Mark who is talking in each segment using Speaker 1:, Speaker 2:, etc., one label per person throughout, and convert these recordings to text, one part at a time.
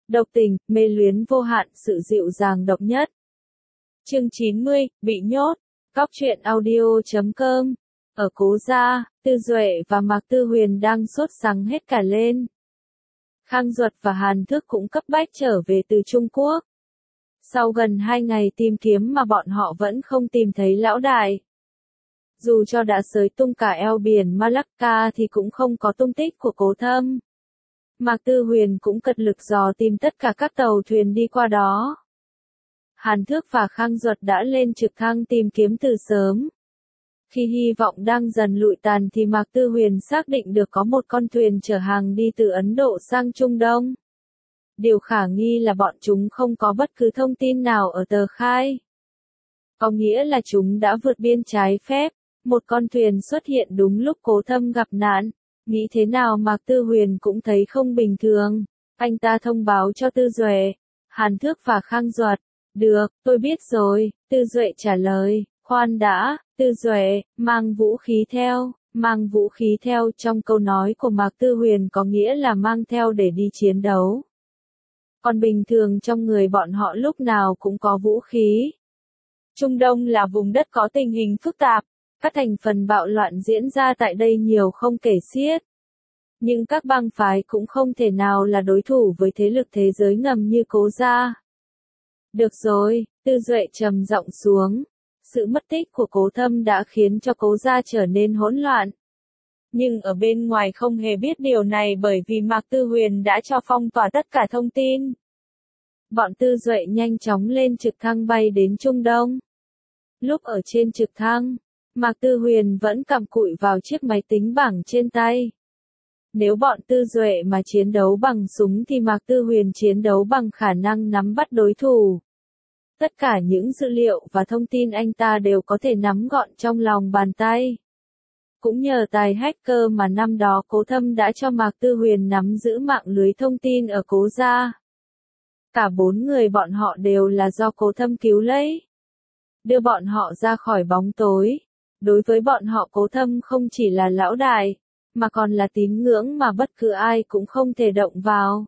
Speaker 1: độc tình, mê luyến vô hạn, sự dịu dàng độc nhất. Chương 90, bị nhốt. Cóc truyện audio.com. Ở Cố Gia, Tư Duệ và Mạc Tư Huyền đang sốt sắng hết cả lên. Khang Duật và Hàn Thức cũng cấp bách trở về từ Trung Quốc. Sau gần 2 ngày tìm kiếm mà bọn họ vẫn không tìm thấy lão đại. Dù cho đã xới tung cả eo biển Malacca thì cũng không có tung tích của Cố Thâm. Mạc Tư Huyền cũng cật lực dò tìm tất cả các tàu thuyền đi qua đó. Hàn Thước và Khang Duật đã lên trực thăng tìm kiếm từ sớm. Khi hy vọng đang dần lụi tàn thì Mạc Tư Huyền xác định được có một con thuyền chở hàng đi từ Ấn Độ sang Trung Đông. Điều khả nghi là bọn chúng không có bất cứ thông tin nào ở tờ khai. Có nghĩa là chúng đã vượt biên trái phép. Một con thuyền xuất hiện đúng lúc Cố Thâm gặp nạn. Nghĩ thế nào Mạc Tư Huyền cũng thấy không bình thường. Anh ta thông báo cho Tư Duệ, Hàn Thước và Khang Duật. Được, tôi biết rồi, Tư Duệ trả lời. Khoan đã, Tư Duệ, mang vũ khí theo. Mang vũ khí theo trong câu nói của Mạc Tư Huyền có nghĩa là mang theo để đi chiến đấu. Còn bình thường trong người bọn họ lúc nào cũng có vũ khí. Trung Đông là vùng đất có tình hình phức tạp. Các thành phần bạo loạn diễn ra tại đây nhiều không kể xiết. Nhưng các bang phái cũng không thể nào là đối thủ với thế lực thế giới ngầm như Cố Gia. Được rồi, Tư Duệ trầm giọng xuống. Sự mất tích của Cố Thâm đã khiến cho Cố Gia trở nên hỗn loạn. Nhưng ở bên ngoài không hề biết điều này bởi vì Mạc Tư Huyền đã cho phong tỏa tất cả thông tin. Bọn Tư Duệ nhanh chóng lên trực thăng bay đến Trung Đông. Lúc ở trên trực thăng, Mạc Tư Huyền vẫn cặm cụi vào chiếc máy tính bảng trên tay. Nếu bọn Tư Duệ mà chiến đấu bằng súng thì Mạc Tư Huyền chiến đấu bằng khả năng nắm bắt đối thủ. Tất cả những dữ liệu và thông tin anh ta đều có thể nắm gọn trong lòng bàn tay. Cũng nhờ tài hacker mà năm đó Cố Thâm đã cho Mạc Tư Huyền nắm giữ mạng lưới thông tin ở Cố Gia. Cả 4 người bọn họ đều là do Cố Thâm cứu lấy. Đưa bọn họ ra khỏi bóng tối. Đối với bọn họ Cố Thâm không chỉ là lão đại, mà còn là tín ngưỡng mà bất cứ ai cũng không thể động vào.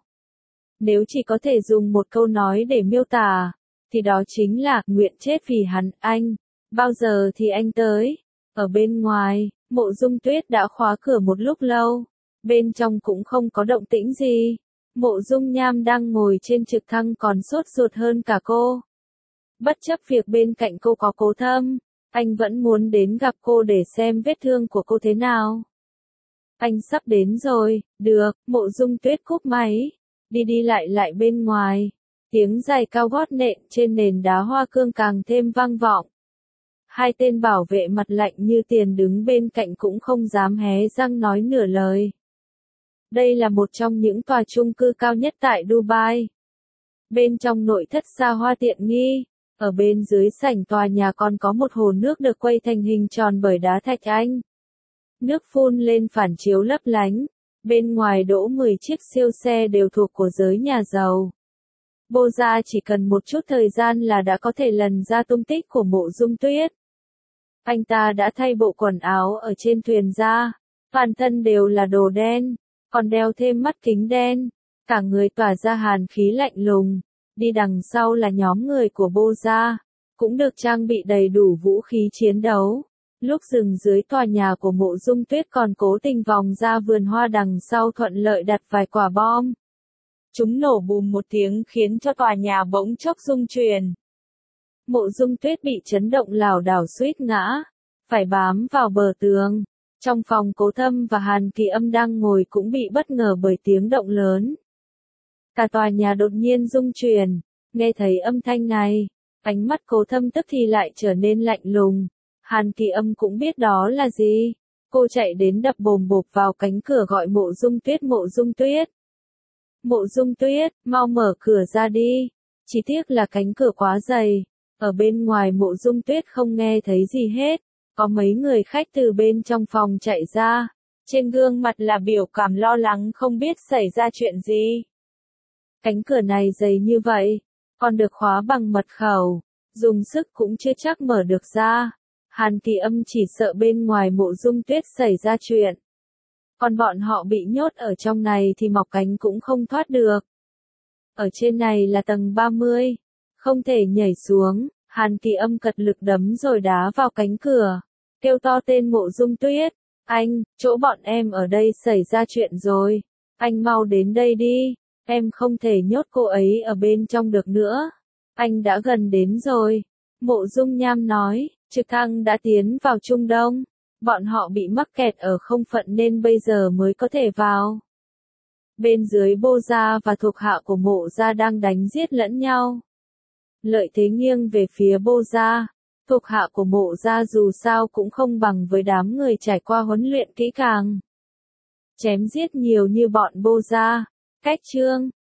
Speaker 1: Nếu chỉ có thể dùng một câu nói để miêu tả, thì đó chính là, nguyện chết vì hắn, anh. Bao giờ thì anh tới? Ở bên ngoài, Mộ Dung Tuyết đã khóa cửa một lúc lâu. Bên trong cũng không có động tĩnh gì. Mộ Dung Nham đang ngồi trên trực thăng còn sốt ruột hơn cả cô. Bất chấp việc bên cạnh cô có Cố Thâm, anh vẫn muốn đến gặp cô để xem vết thương của cô thế nào. Anh sắp đến rồi, được, Mộ Dung Tuyết cúp máy. Đi đi lại bên ngoài. Tiếng giày cao gót nện trên nền đá hoa cương càng thêm vang vọng. Hai tên bảo vệ mặt lạnh như tiền đứng bên cạnh cũng không dám hé răng nói nửa lời. Đây là một trong những tòa chung cư cao nhất tại Dubai. Bên trong nội thất xa hoa tiện nghi, ở bên dưới sảnh tòa nhà còn có một hồ nước được quay thành hình tròn bởi đá thạch anh. Nước phun lên phản chiếu lấp lánh. Bên ngoài đỗ 10 chiếc siêu xe đều thuộc của giới nhà giàu. Bô Gia chỉ cần một chút thời gian là đã có thể lần ra tung tích của Mộ Dung Tuyết. Anh ta đã thay bộ quần áo ở trên thuyền ra, toàn thân đều là đồ đen, còn đeo thêm mắt kính đen, cả người tỏa ra hàn khí lạnh lùng. Đi đằng sau là nhóm người của Bô Gia, cũng được trang bị đầy đủ vũ khí chiến đấu. Lúc dừng dưới tòa nhà của Mộ Dung Tuyết còn cố tình vòng ra vườn hoa đằng sau thuận lợi đặt vài quả bom. Chúng nổ bùm một tiếng khiến cho tòa nhà bỗng chốc rung chuyển. Mộ Dung Tuyết bị chấn động lảo đảo suýt ngã, phải bám vào bờ tường. Trong phòng Cố Thâm và Hàn Kỳ Âm đang ngồi cũng bị bất ngờ bởi tiếng động lớn. Cả tòa nhà đột nhiên rung chuyển, nghe thấy âm thanh này, ánh mắt Cố Thâm tức thì lại trở nên lạnh lùng. Hàn Kỳ Âm cũng biết đó là gì. Cô chạy đến đập bồm bộp vào cánh cửa gọi Mộ Dung Tuyết. Mộ Dung Tuyết. Mộ Dung Tuyết, mau mở cửa ra đi. Chỉ tiếc là cánh cửa quá dày. Ở bên ngoài Mộ Dung Tuyết không nghe thấy gì hết. Có mấy người khách từ bên trong phòng chạy ra. Trên gương mặt là biểu cảm lo lắng không biết xảy ra chuyện gì. Cánh cửa này dày như vậy, còn được khóa bằng mật khẩu. Dùng sức cũng chưa chắc mở được ra. Hàn Kỳ Âm chỉ sợ bên ngoài Mộ Dung Tuyết xảy ra chuyện. Còn bọn họ bị nhốt ở trong này thì mọc cánh cũng không thoát được. Ở trên này là tầng 30. Không thể nhảy xuống, Hàn Kỳ Âm cật lực đấm rồi đá vào cánh cửa. Kêu to tên Mộ Dung Tuyết. Anh, chỗ bọn em ở đây xảy ra chuyện rồi. Anh mau đến đây đi. Em không thể nhốt cô ấy ở bên trong được nữa. Anh đã gần đến rồi. Mộ Dung Nham nói, trực thăng đã tiến vào Trung Đông. Bọn họ bị mắc kẹt ở không phận nên bây giờ mới có thể vào. Bên dưới Bô Gia và thuộc hạ của Mộ Gia đang đánh giết lẫn nhau. Lợi thế nghiêng về phía Bô Gia. Thuộc hạ của Mộ Gia dù sao cũng không bằng với đám người trải qua huấn luyện kỹ càng. Chém giết nhiều như bọn Bô Gia. Cách chương